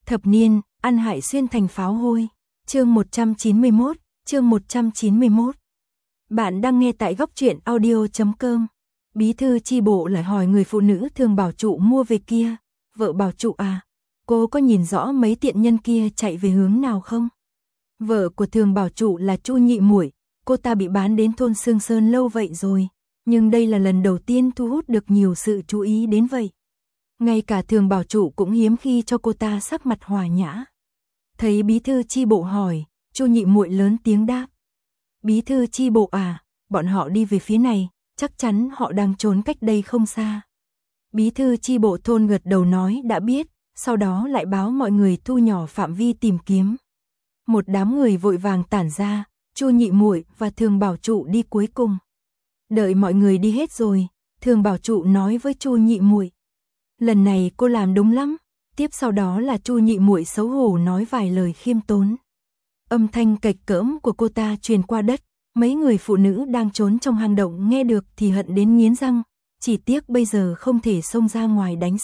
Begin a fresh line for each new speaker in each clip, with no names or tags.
Thập niên, ăn hại xuyên thành pháo hôi. Chương 191, chương 191. Bạn đang nghe tại góc truyện audio.com. Bí thư chi bộ lại hỏi người phụ nữ thường bảo trụ mua về kia. Vợ bảo trụ à, cô có nhìn rõ mấy tiện nhân kia chạy về hướng nào không? Vợ của thường bảo trụ là Chu Nhị Muội, cô ta bị bán đến thôn Sương Sơn lâu vậy rồi, nhưng đây là lần đầu tiên thu hút được nhiều sự chú ý đến vậy. Ngay cả thường bảo trụ cũng hiếm khi cho cô ta sắc mặt hòa nhã. Thấy bí thư chi bộ hỏi, Chu Nhị Muội lớn tiếng đáp. Bí thư chi bộ à, bọn họ đi về phía này, chắc chắn họ đang trốn cách đây không xa. Bí thư chi bộ thôn gật đầu nói đã biết, sau đó lại báo mọi người thu nhỏ phạm vi tìm kiếm. Một đám người vội vàng tản ra, Chu Nhị Muội và thường bảo trụ đi cuối cùng. Đợi mọi người đi hết rồi, thường bảo trụ nói với Chu Nhị Muội. Lần này cô làm đúng lắm. Tiếp sau đó là Chu Nhị Muội xấu hổ nói vài lời khiêm tốn. Âm thanh cạch cỡm của cô ta truyền qua đất, mấy người phụ nữ đang trốn trong hang động nghe được thì hận đến nghiến răng, chỉ tiếc bây giờ không thể xông ra ngoài đánh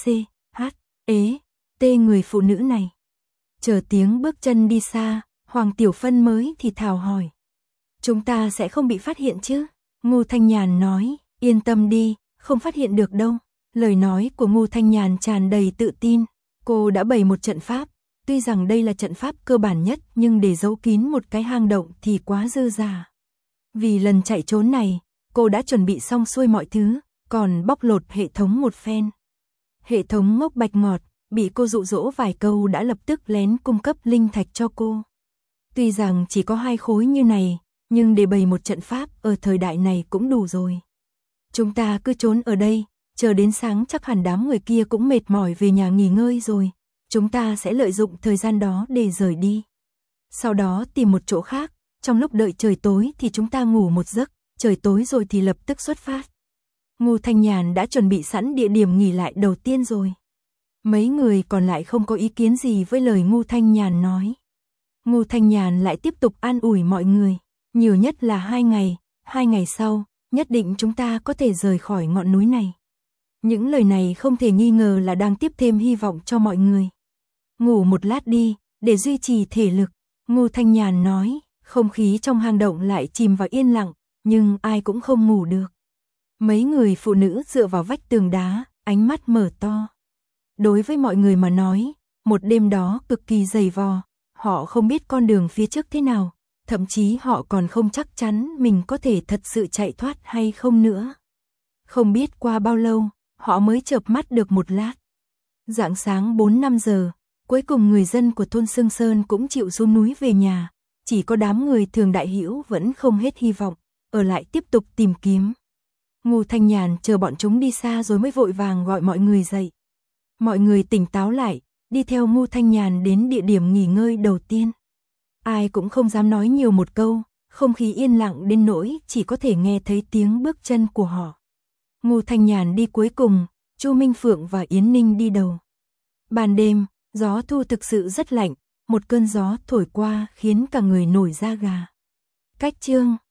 người phụ nữ này. Chờ tiếng bước chân đi xa, Hoàng Tiểu Phân mới thì thào hỏi. Chúng ta sẽ không bị phát hiện chứ? Ngô Thanh Nhàn nói, yên tâm đi, không phát hiện được đâu. Lời nói của Ngô Thanh Nhàn tràn đầy tự tin. Cô đã bày một trận pháp, tuy rằng đây là trận pháp cơ bản nhất nhưng để giấu kín một cái hang động thì quá dư dả. Vì lần chạy trốn này, cô đã chuẩn bị xong xuôi mọi thứ, còn bóc lột hệ thống một phen. Hệ thống ngốc bạch ngọt, bị cô dụ dỗ vài câu đã lập tức lén cung cấp linh thạch cho cô. Tuy rằng chỉ có 2 khối như này, nhưng để bày một trận pháp ở thời đại này cũng đủ rồi. Chúng ta cứ trốn ở đây, chờ đến sáng chắc hẳn đám người kia cũng mệt mỏi về nhà nghỉ ngơi rồi. Chúng ta sẽ lợi dụng thời gian đó để rời đi. Sau đó tìm một chỗ khác, trong lúc đợi trời tối thì chúng ta ngủ một giấc, trời tối rồi thì lập tức xuất phát. Ngô Thanh Nhàn đã chuẩn bị sẵn địa điểm nghỉ lại đầu tiên rồi. Mấy người còn lại không có ý kiến gì với lời Ngô Thanh Nhàn nói. Ngô Thanh Nhàn lại tiếp tục an ủi mọi người, nhiều nhất là 2 ngày, 2 ngày sau, nhất định chúng ta có thể rời khỏi ngọn núi này. Những lời này không thể nghi ngờ là đang tiếp thêm hy vọng cho mọi người. Ngủ một lát đi, để duy trì thể lực, Ngô Thanh Nhàn nói, không khí trong hang động lại chìm vào yên lặng, nhưng ai cũng không ngủ được. Mấy người phụ nữ dựa vào vách tường đá, ánh mắt mở to. Đối với mọi người mà nói, một đêm đó cực kỳ dày vò, họ không biết con đường phía trước thế nào, thậm chí họ còn không chắc chắn mình có thể thật sự chạy thoát hay không nữa. Không biết qua bao lâu, họ mới chợp mắt được một lát. Rạng sáng 4-5 giờ, cuối cùng người dân của thôn Sương Sơn cũng chịu xuống núi về nhà, chỉ có đám người thường đại hữu vẫn không hết hy vọng, ở lại tiếp tục tìm kiếm. Ngô Thanh Nhàn chờ bọn chúng đi xa rồi mới vội vàng gọi mọi người dậy. Mọi người tỉnh táo lại, đi theo Ngô Thanh Nhàn đến địa điểm nghỉ ngơi đầu tiên. Ai cũng không dám nói nhiều một câu, không khí yên lặng đến nỗi chỉ có thể nghe thấy tiếng bước chân của họ. Ngô Thanh Nhàn đi cuối cùng, Chu Minh Phượng và Yến Ninh đi đầu. Ban đêm, gió thu thực sự rất lạnh, một cơn gió thổi qua khiến cả người nổi da gà. Cách chương